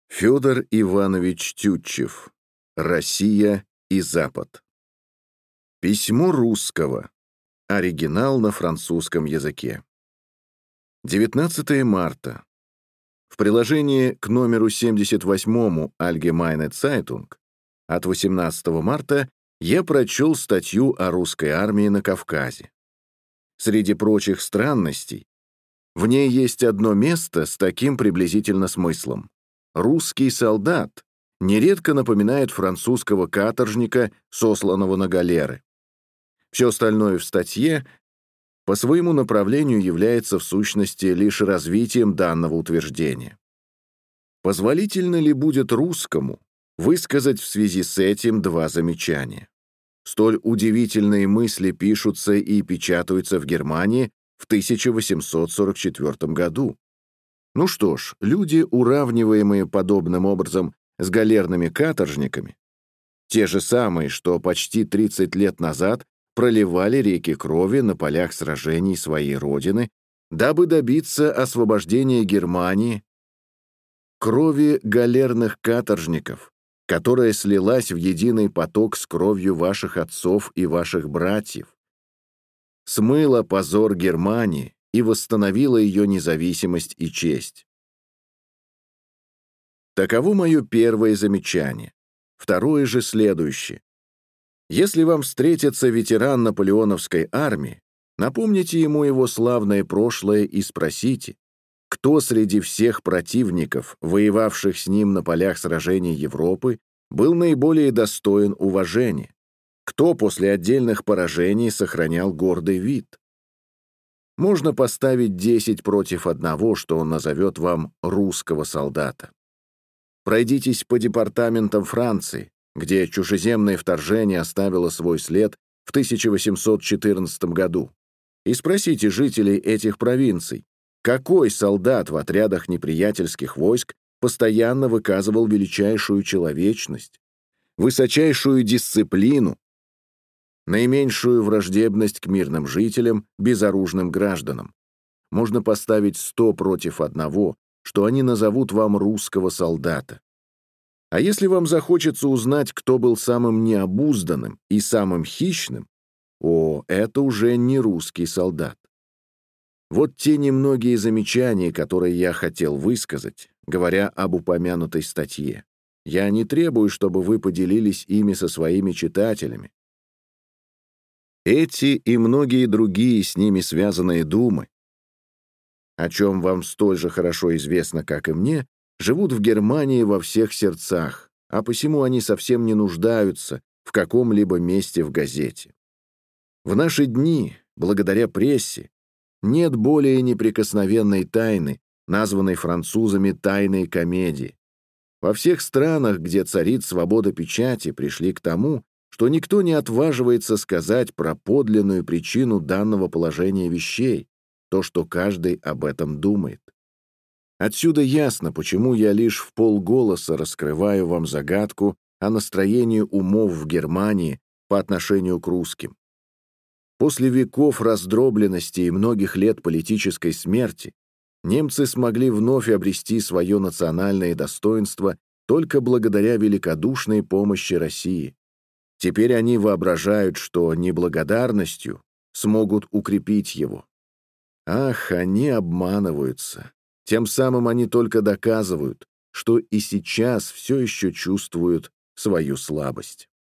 Федор Иванович Тютчев. Россия и Запад. Письмо русского. Оригинал на французском языке. 19 марта. В приложении к номеру 78 Allgemeine Zeitung от 18 марта я прочел статью о русской армии на Кавказе. Среди прочих странностей, в ней есть одно место с таким приблизительно смыслом. Русский солдат нередко напоминает французского каторжника, сосланного на галеры. Все остальное в статье по своему направлению является в сущности лишь развитием данного утверждения. Позволительно ли будет русскому высказать в связи с этим два замечания? Столь удивительные мысли пишутся и печатаются в Германии в 1844 году. Ну что ж, люди, уравниваемые подобным образом с галерными каторжниками, те же самые, что почти 30 лет назад проливали реки крови на полях сражений своей родины, дабы добиться освобождения Германии, крови галерных каторжников, которая слилась в единый поток с кровью ваших отцов и ваших братьев, смыла позор Германии и восстановила ее независимость и честь. Таково мое первое замечание. Второе же следующее. Если вам встретится ветеран наполеоновской армии, напомните ему его славное прошлое и спросите, кто среди всех противников, воевавших с ним на полях сражений Европы, был наиболее достоин уважения, кто после отдельных поражений сохранял гордый вид. Можно поставить 10 против одного, что он назовет вам русского солдата. Пройдитесь по департаментам Франции, где чужеземное вторжение оставило свой след в 1814 году, и спросите жителей этих провинций, какой солдат в отрядах неприятельских войск постоянно выказывал величайшую человечность, высочайшую дисциплину, наименьшую враждебность к мирным жителям, безоружным гражданам. Можно поставить 100 против одного, что они назовут вам русского солдата. А если вам захочется узнать, кто был самым необузданным и самым хищным, это уже не русский солдат. Вот те немногие замечания, которые я хотел высказать, говоря об упомянутой статье. Я не требую, чтобы вы поделились ими со своими читателями. Эти и многие другие с ними связанные думы, о чем вам столь же хорошо известно, как и мне, живут в Германии во всех сердцах, а посему они совсем не нуждаются в каком-либо месте в газете. В наши дни, благодаря прессе, нет более неприкосновенной тайны, названной французами «тайной комедии». Во всех странах, где царит свобода печати, пришли к тому, что никто не отваживается сказать про подлинную причину данного положения вещей, то, что каждый об этом думает. Отсюда ясно, почему я лишь вполголоса раскрываю вам загадку о настроении умов в Германии по отношению к русским. После веков раздробленности и многих лет политической смерти немцы смогли вновь обрести свое национальное достоинство только благодаря великодушной помощи России. Теперь они воображают, что неблагодарностью смогут укрепить его. Ах, они обманываются. Тем самым они только доказывают, что и сейчас все еще чувствуют свою слабость.